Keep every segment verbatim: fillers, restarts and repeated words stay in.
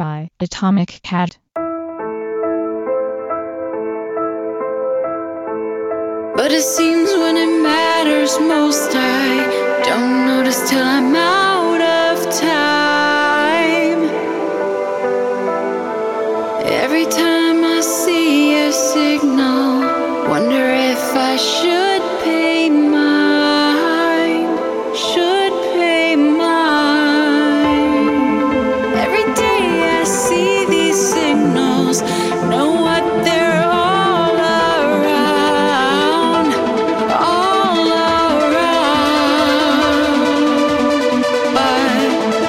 by Atomic Cat. But it seems when it matters most, I don't notice till I'm out of time. Every time I see a signal, wonder if I should pay mine, should pay mine. Every day I see these signals, know what they're all around, all around. But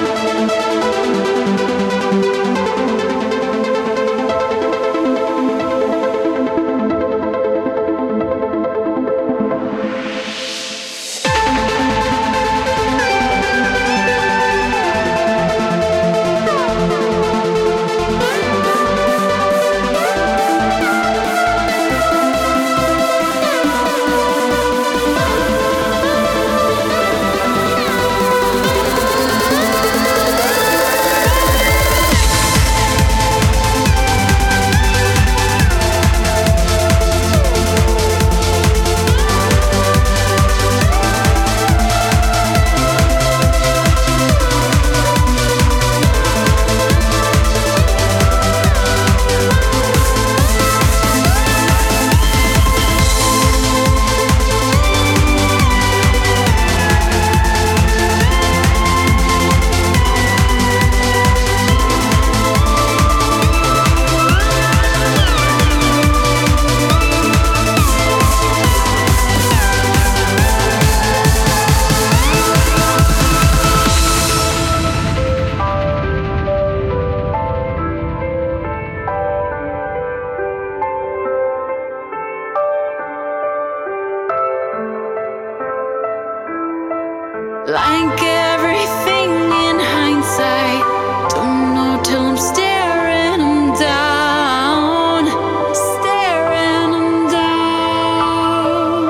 like everything in hindsight, don't know till I'm staring them down, staring them down.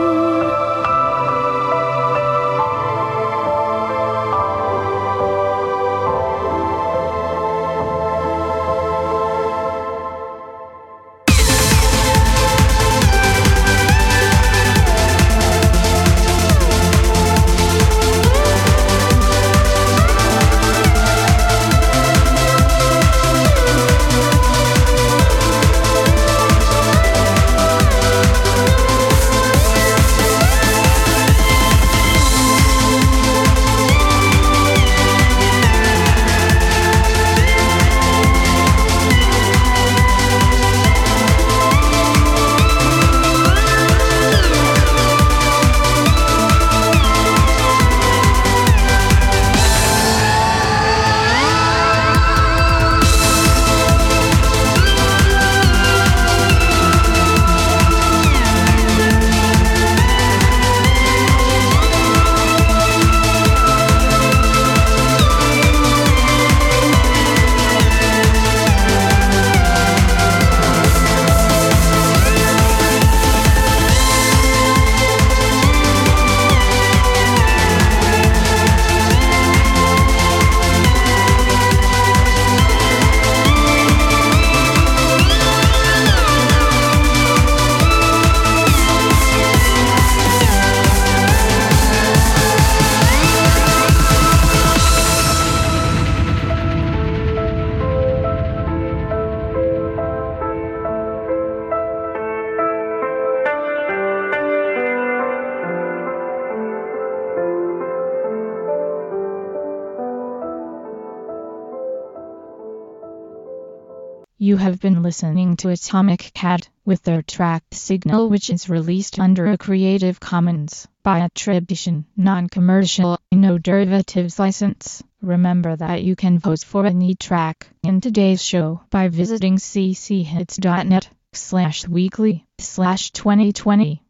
You have been listening to Atomic Cat with their track Signal, which is released under a Creative Commons by attribution, non-commercial, no derivatives license. Remember that you can vote for any track in today's show by visiting cchits.net slash weekly slash 2020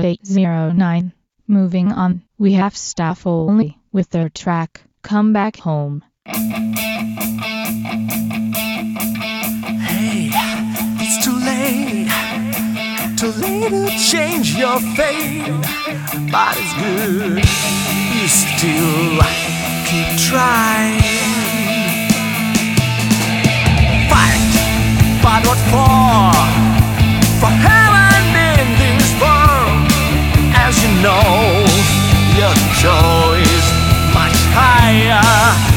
0809. Moving on, we have Staff Only with their track Come Back Home. It's too late, too late to change your fate, but it's good, you still keep trying. know your joy is much higher.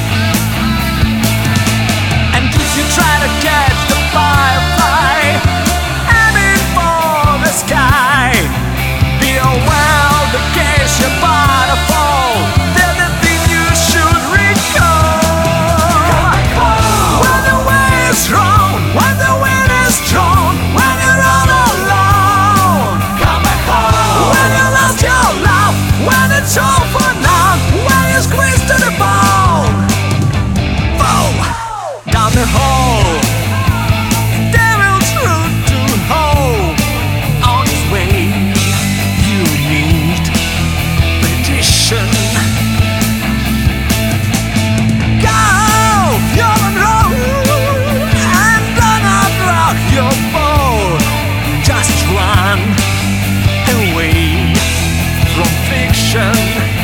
And if you try to catch the firefly aiming for the sky, be aware of the case you're about to fall. There's the thing you should recall. When the way is wrong, when the wind is strong, when you're all alone, come back home. When you lost your love, when it's all for now, when you're squeezed to the bone. Fall down the hole, devil's route to home. On his way, you need petition. Go, you're on road, and do not rock your boat. Just run away from fiction.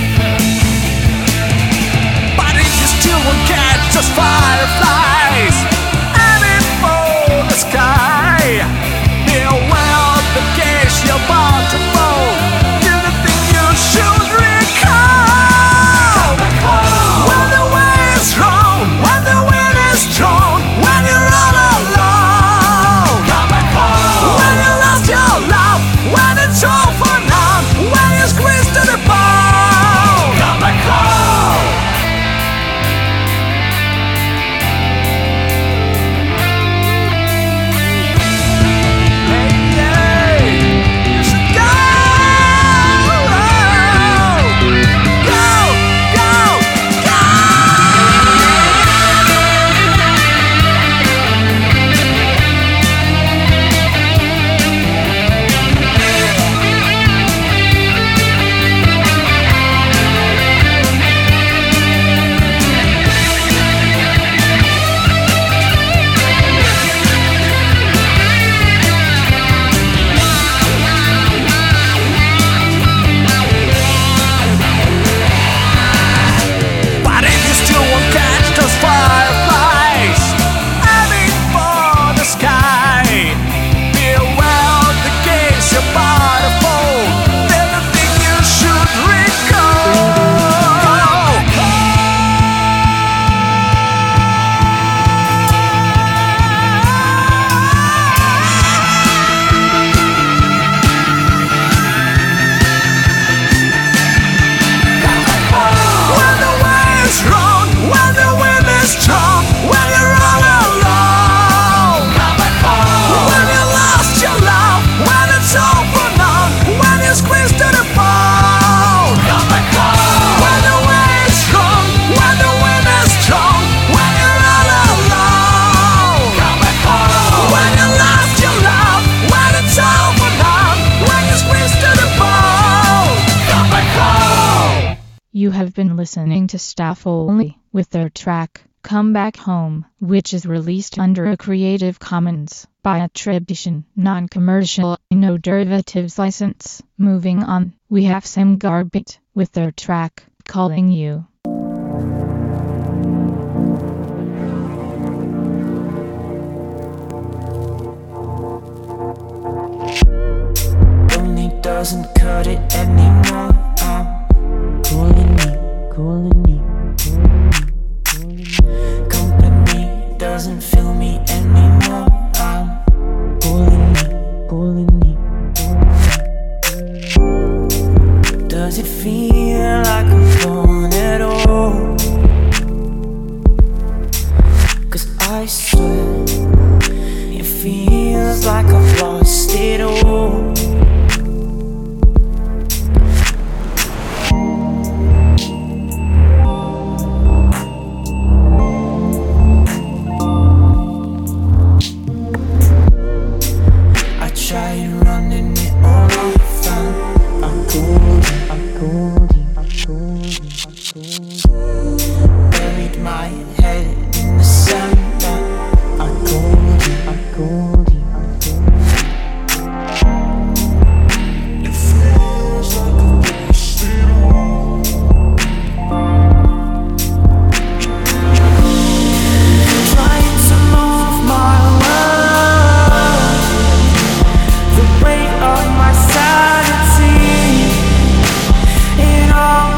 But if you still won't catch those fireflies aiming for the sky, be aware of the case you're about to fall. Do the thing you should recall. When the way is wrong, when the wind is strong, when you're all alone, come back home. When you lost your love, when it's all for now, when you're squeezed to the bone, come back home. Hey, hey, you should go, go, go, go. But if you still won't catch those fireflies aiming for the sky, be aware of the case you're about to fall. There's the thing you should recall. When the way is wrong, when the wind is strong, when you're all alone, come back home. When you lost your love, when it's all for now, when you're squeezed to the bone, come back home. When the way is wrong, when the wind is strong, when you're all alone, come back home. When you lost your love, when it's all for now, when you're squeezed to the bone, come back home. You have been listening to Staff Only with their track Come Back Home, which is released under a Creative Commons by attribution, non-commercial, no derivatives license. Moving on, we have Sam Garbett with their track Calling You. Lonely doesn't cut it anymore. I'm calling you, calling you, calling you. Company doesn't fill me anymore. I'm calling you, calling you, calling you. Does it feel like I'm gone at all? 'Cause I swear it feels like I've lost it all. I tried running it all off and I called you, I called you, I called you, I called you. Buried my head in the sand. I called you, I called you, I called you.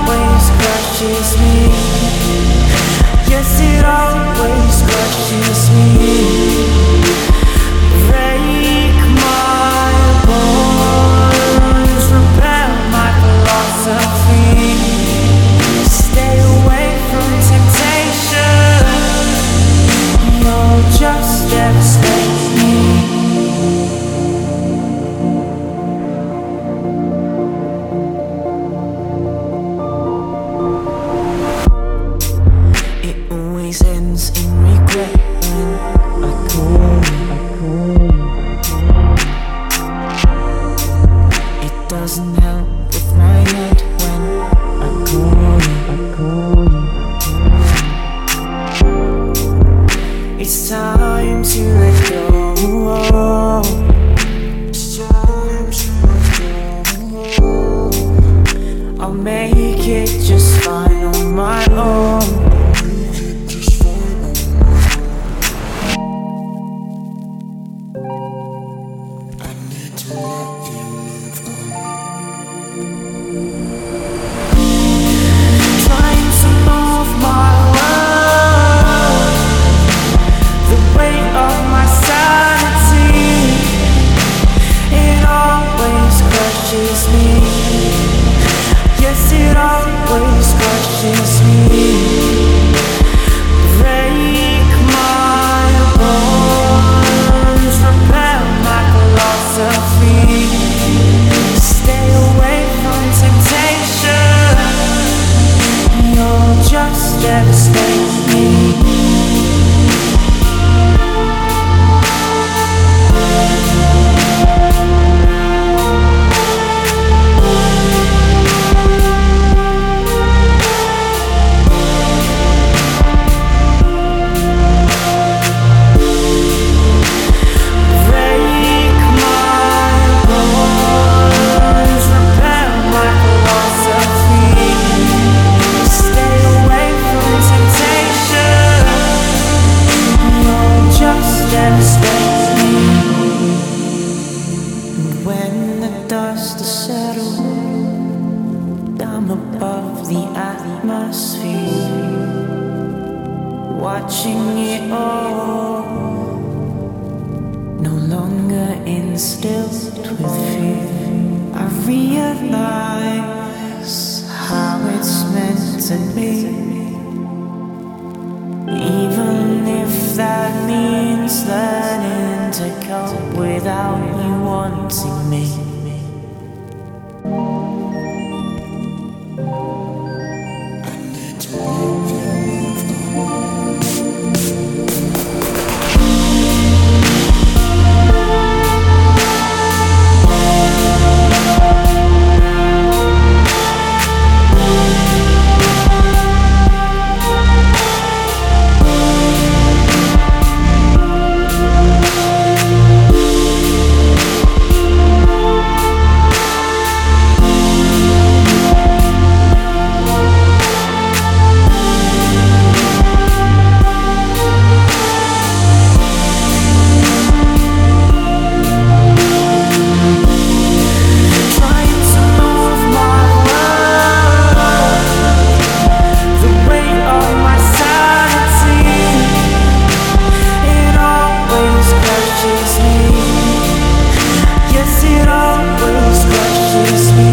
always crushes me. Yes, it always crushes me. Break my bones, repel my philosophy. Stay away from temptation, you'll just devastate me. It always ends in regret when I call you, I call you. It doesn't help with my head when I call you, I call you. It's time to let go. It's time to let go. I'll make it just fine on my own. Trying to move my world, the weight of my sanity, it always crushes me. Yes, it always crushes me. Break my bones, repel my philosophy. Stay away from temptation, you'll just devastate me. Break my bones, repel my philosophy. Stay away from temptation, you'll just devastate me. And when the dust has settled, I'm above the atmosphere, watching it all, no longer instilled with fear. I realize how it's meant to be, even if that means learning to cope without you wanting me. Trying to move my world, the weight of my sanity, it always crushes me. Yes, it always crushes me.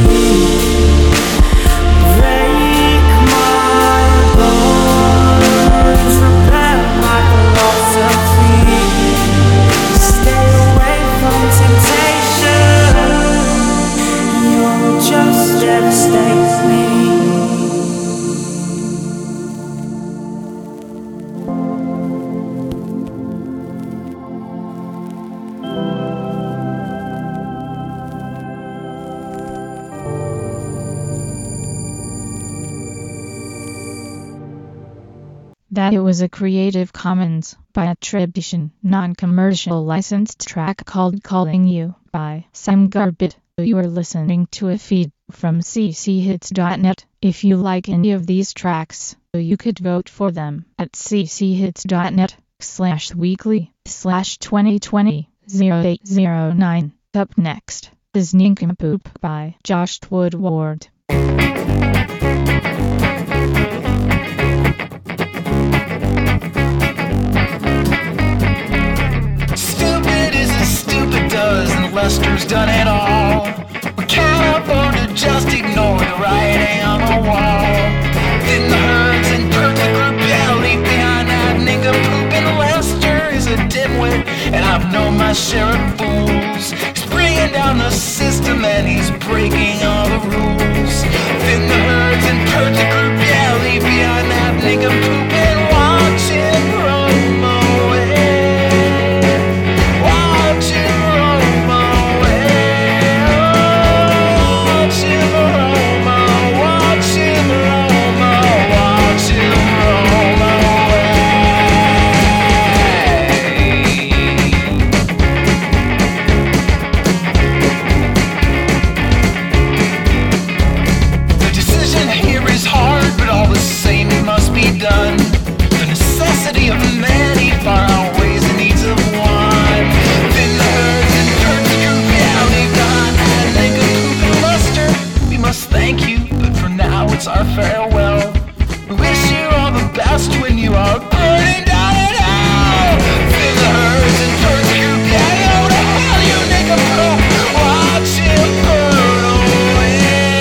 Break my bones, repel my philosophy. Stay away from temptation, you'll just devastate me. That it was a Creative Commons by attribution, non-commercial licensed track called Calling You by Sam Garbett. You are listening to a feed from c c hits dot net. If you like any of these tracks, you could vote for them at c c hits dot net slash weekly slash twenty twenty oh eight oh nine. Up next is Nincompoop by Josh Woodward. my share of fools. He's bringing down the system and he's breaking all the rules. Thin the herds and purge the group, yeah, leave behind that nincompoop and watch him roam away. Watch him roam away. Watch him roam away. Watch him roam away. Watch him roam away. The decision here is hard, but all the same it must be done. The necessity of many far outweighs the needs of one. Thin the herds and turn the group, yeah, leave behind and they could poop and muster. We must thank you, but for now it's our farewell. We wish you all the best when you are burning down in hell. Thin the herds and turn the group, yeah, go to hell, you nincompoop. Watch him burn away.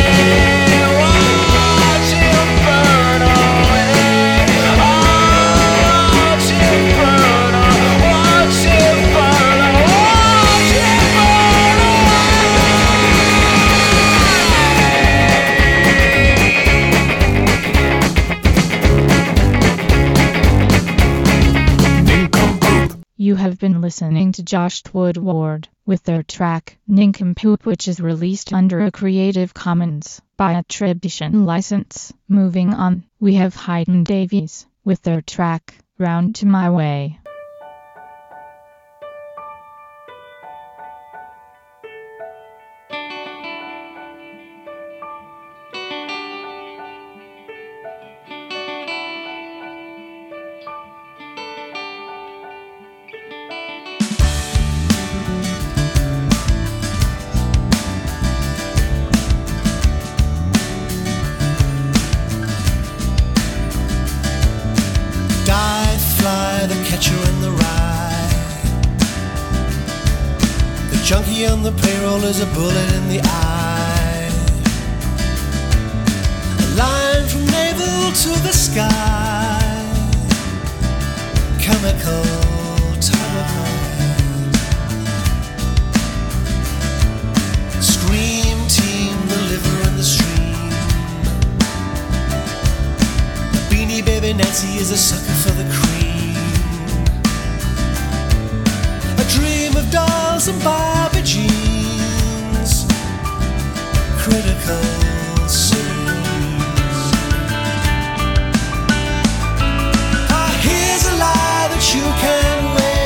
Watch him burn away. Watch him burn away. Watch him burn away. Watch him burn away. You have been listening to Josh Woodward with their track Nincompoop, which is released under a Creative Commons by attribution license. Moving on, we have Hayden Davies with their track Round to My Way. Die, fly, the catcher in the rye. The junkie on the payroll is a bullet in the eye. A line from navel to the sky. Chemical tide. Scream team, the liver and the stream. Beanie Baby Nancy is a sucker for the cream. A dream of dolls and Barbie jeans. Critical scenes. Ah, here's a lie that you can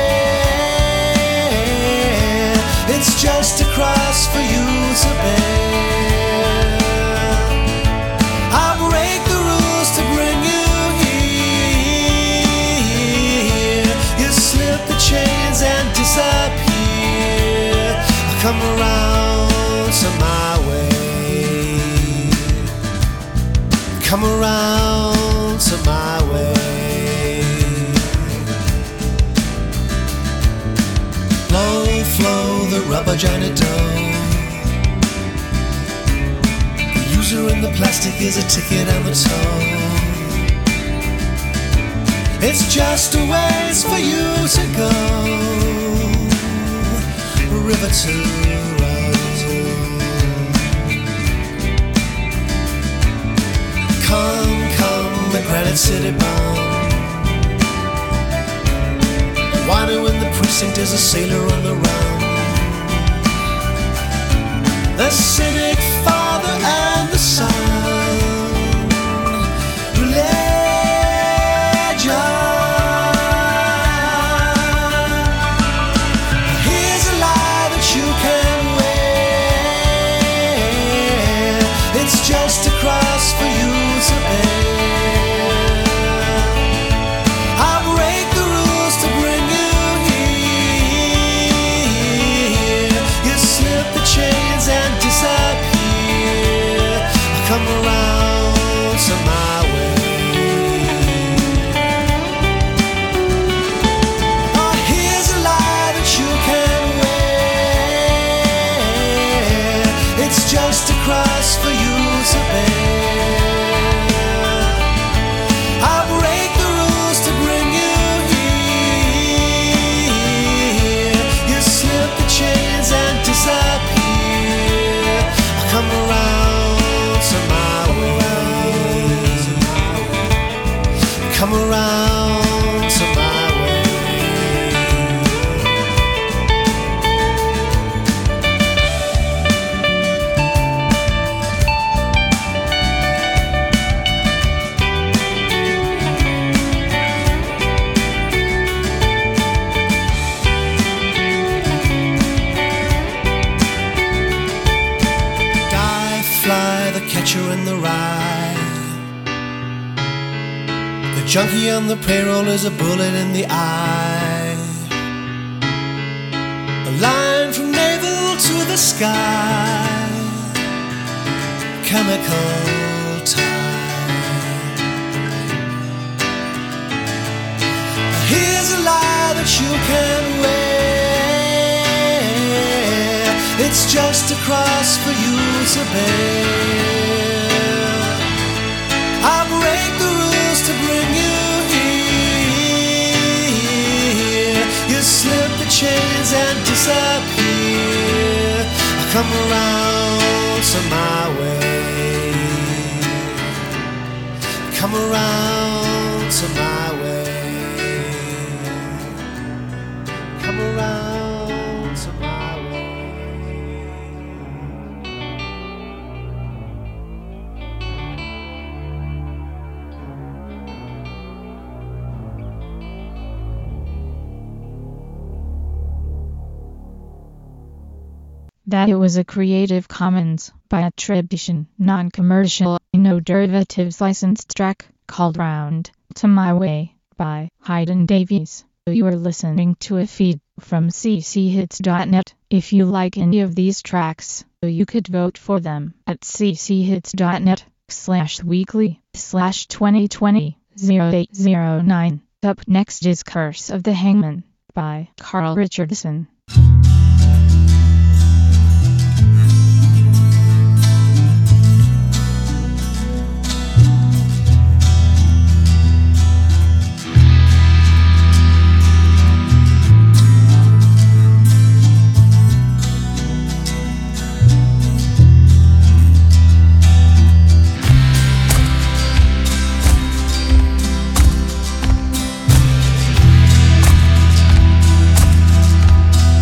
wear. It's just a cross for you to bear. I'll break the rules to bring you here. You slip the chains and disappear. Come around to my way. Come around to my way. Low flow, the rubber giant dough. The user in the plastic is a ticket on the toe. It's just a ways for you to go. River to road. Come, come, the Granite City bound. Wino in the precinct is a sailor on the run. The cynic father and the son. Religion. Here's a lie that you can wear. It's just a cross for you to bear. I'll break the rules to bring you here. You slip the chains and disappear. junkie on the payroll is a bullet in the eye. A line from navel to the sky, chemical time. Here's a lie that you can wear. It's just a cross for you to bear. I'll break the rules to bring you here. You slip the chains and disappear. I come around to my way. Come around to my way. Come around to my way. That it was a Creative Commons by attribution, non-commercial, no derivatives licensed track called Round to My Way by Hayden Davies. You are listening to a feed from c c hits dot net. If you like any of these tracks, you could vote for them at c c hits dot net slash weekly slash twenty twenty oh eight oh nine. Up next is Curse of the Hangman by Carl Richardson. Thank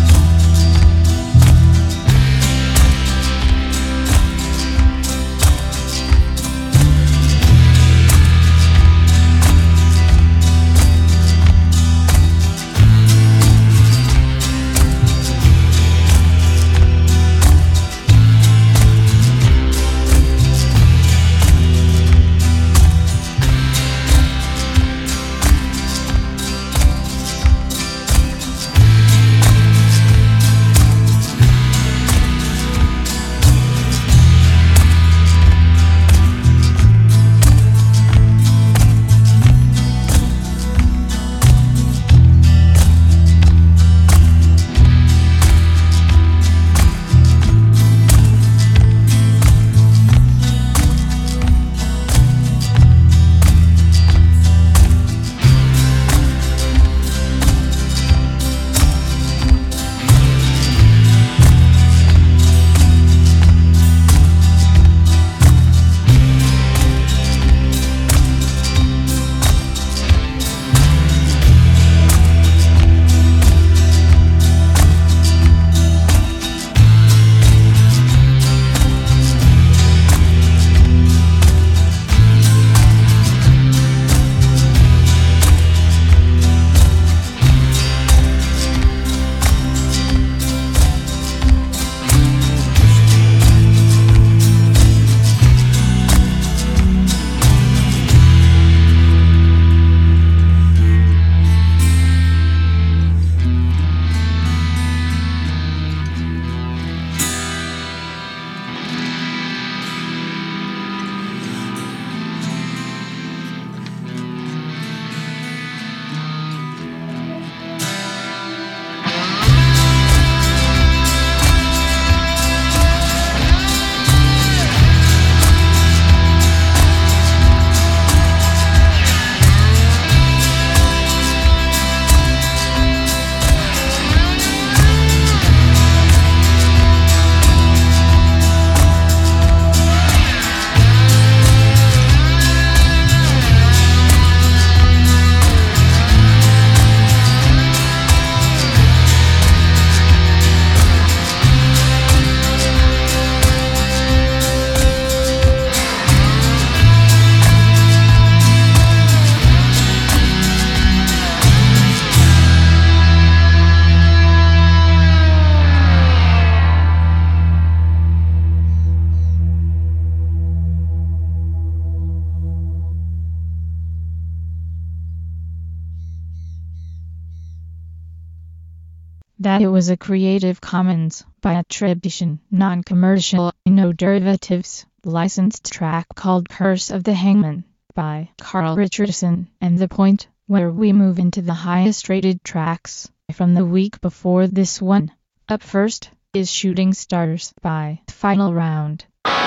That it was a Creative Commons by attribution, non-commercial, no derivatives, licensed track called Curse of the Hangman by Carl Richardson, and the point where we move into the highest rated tracks from the week before this one. Up first is Shooting Stars by Final Round.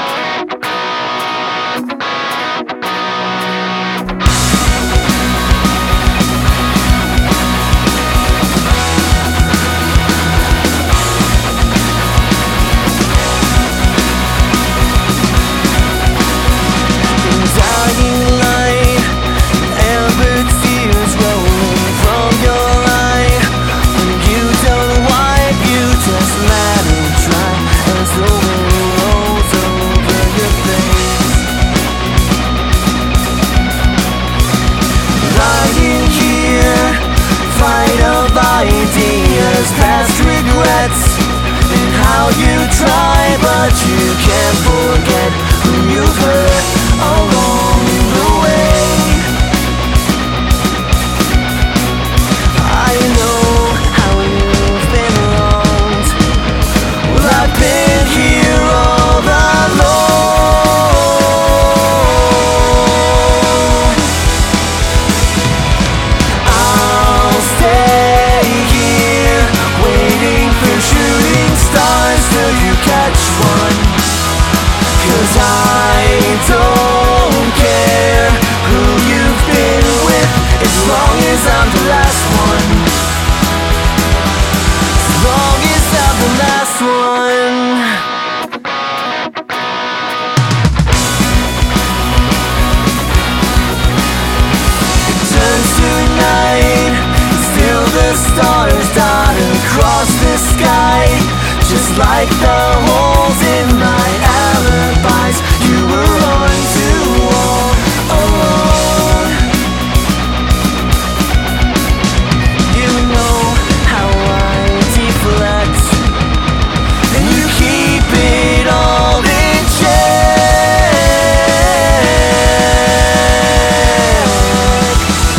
Ideas, past regrets, and how you try, but you can't forget who you've hurt along the way. I know how you've been wronged. Well, I've been here all alone. I'll stay here, waiting for shooting stars till you catch one. 'Cause I don't care who you've been with, as long as I'm the last one. As long as I'm the last one. It turns to night, still the stars dot across the sky, just like the holes in my alibis. You were on to all alone. You know how I deflect, and you keep it all in check.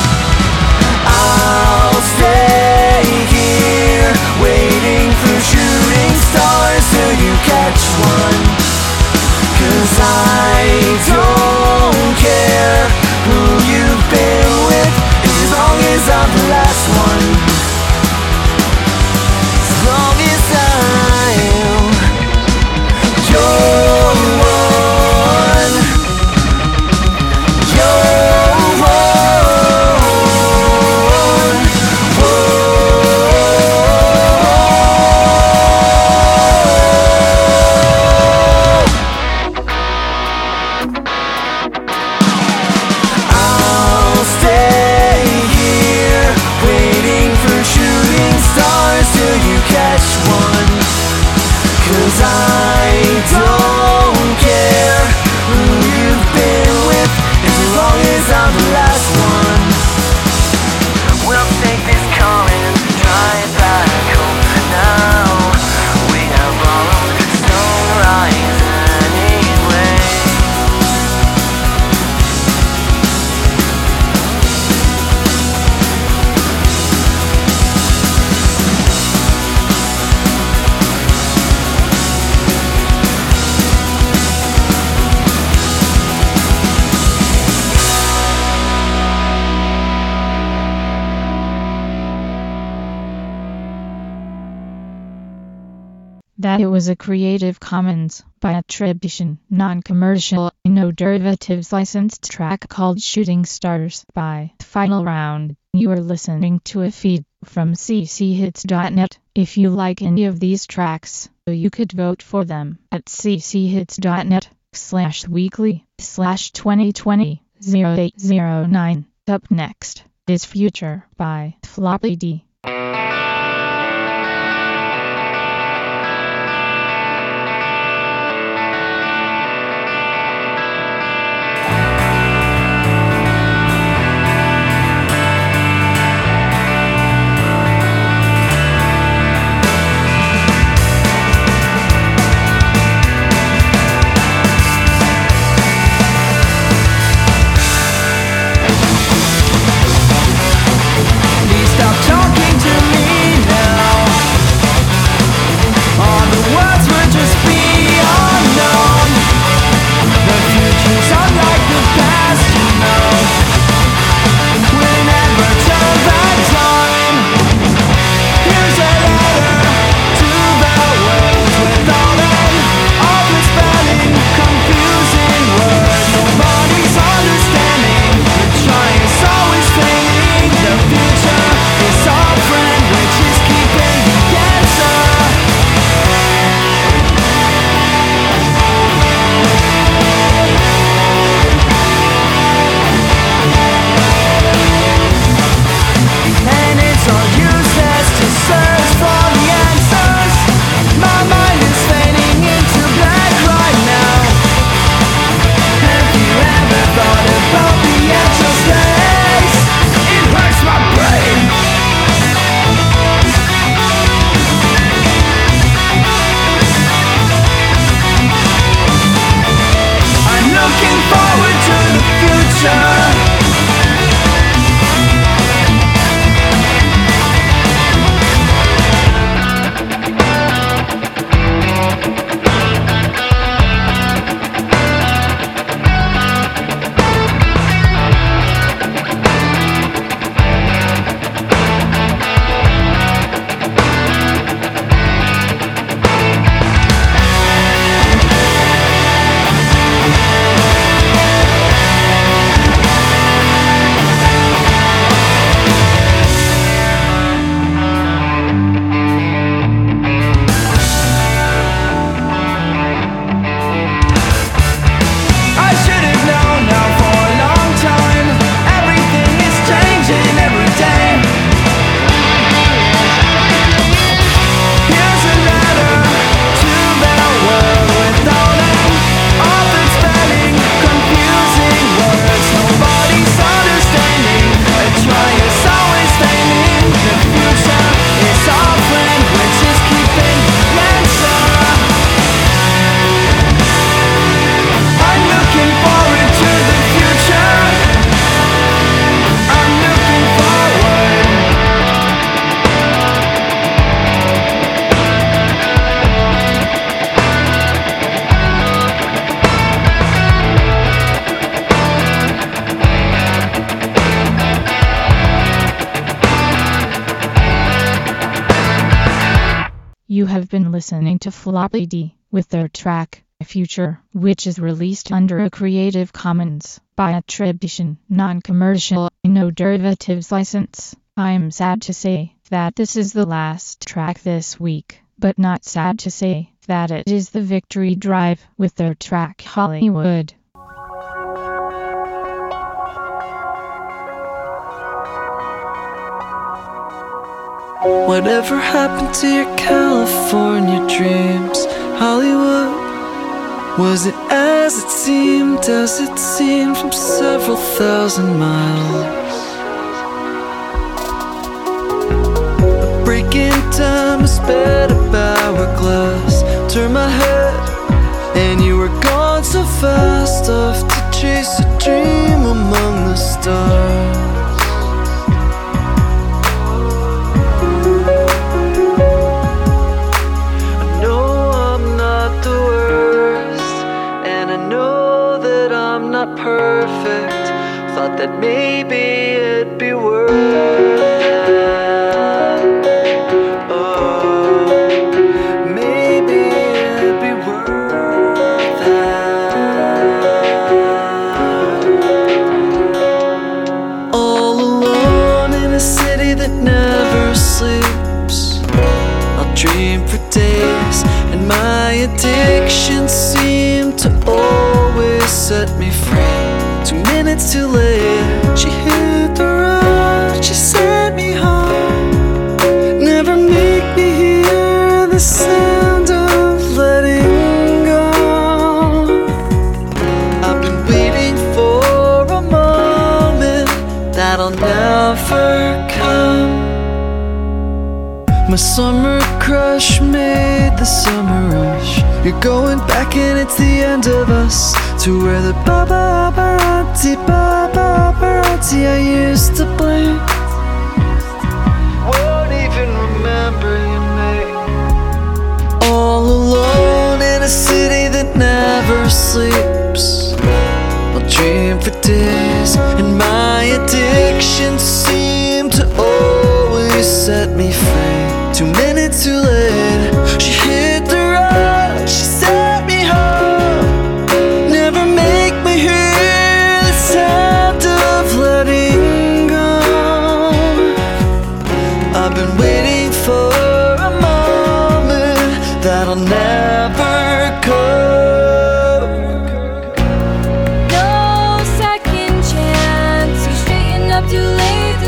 I'll stay here, waiting for shooting stars till you catch one. 'Cause I don't care who you've been with, as long as I'm the last one. As long as I'm your one. Your one. I'll stay here, waiting for shooting stars till you catch one. 'Cause I don't care who you've been with, as long as I'm the last one. We'll take this coming, try it back home now. We have borrowed sunrise anyway. That it was a Creative Commons by attribution, non-commercial, no derivatives licensed track called Shooting Stars by Final Round. You are listening to a feed from c c hits dot net. If you like any of these tracks, you could vote for them at c c hits dot net slash weekly slash twenty twenty oh eight oh nine. Up next is Future by Floppy D. Stop talking future. You have been listening to Floppy D with their track, Future, which is released under a Creative Commons by attribution, non-commercial, no derivatives license. I'm sad to say that this is the last track this week, but not sad to say that it is the Victory Drive with their track Hollywood. Whatever happened to your California dreams? Hollywood, was it as it seemed, as it seemed from several thousand miles? A break in time, a sped up hourglass. Turn my head, and you were gone so fast, off to chase a dream among the stars. Perfect, thought that maybe it'd be worth it. Oh, maybe it'd be worth it. All alone in a city that never sleeps, I'll dream for days, and my addiction seemed to always set me free. Two minutes too late, she hit the road, she sent me home. Never make me hear the sound of letting go. I've been waiting for a moment that'll never come. My summer crush made the summer rush. You're going back and it's the end of us, to where the paparazzi, paparazzi I used to blame won't even remember your name. All alone in a city that never sleeps, I'll dream for days, and my addiction seemed to always set me free. Two minutes too late, she hit the road, she set me home. Never make me hear the sound of letting go. I've been waiting for a moment that'll never come. No second chance, you straighten up too late.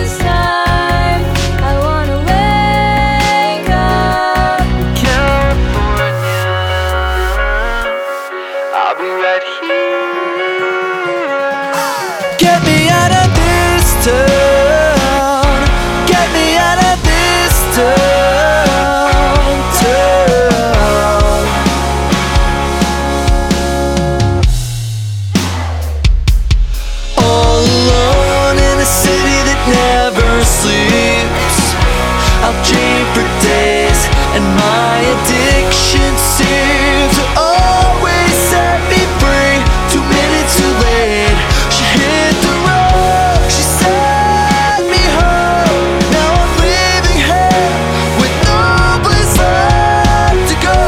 I'll dream for days, and my addiction seems to always set me free. Two minutes too late, she hit the road, she set me home. Now I'm leaving here with no place left to go.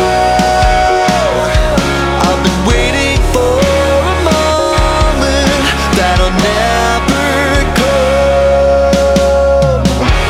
I've been waiting for a moment that'll never come.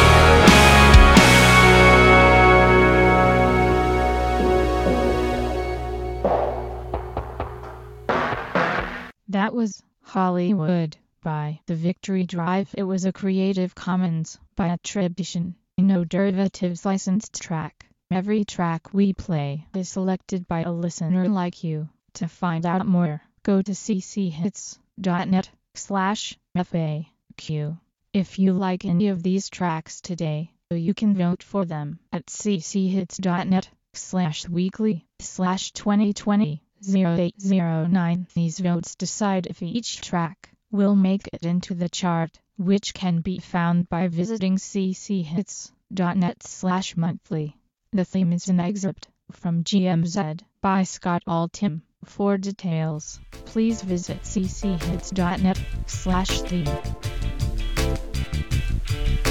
That was Hollywood by The Victory Drive. It was a Creative Commons by attribution, no derivatives licensed track. Every track we play is selected by a listener like you. To find out more, go to cchits.net slash FAQ. If you like any of these tracks today, you can vote for them at cchits.net slash weekly slash 2020 0809. These votes decide if each track will make it into the chart, which can be found by visiting cchits.net slash monthly. The theme is an excerpt from G M Z by Scott Altham. For details, please visit cchits.net slash theme.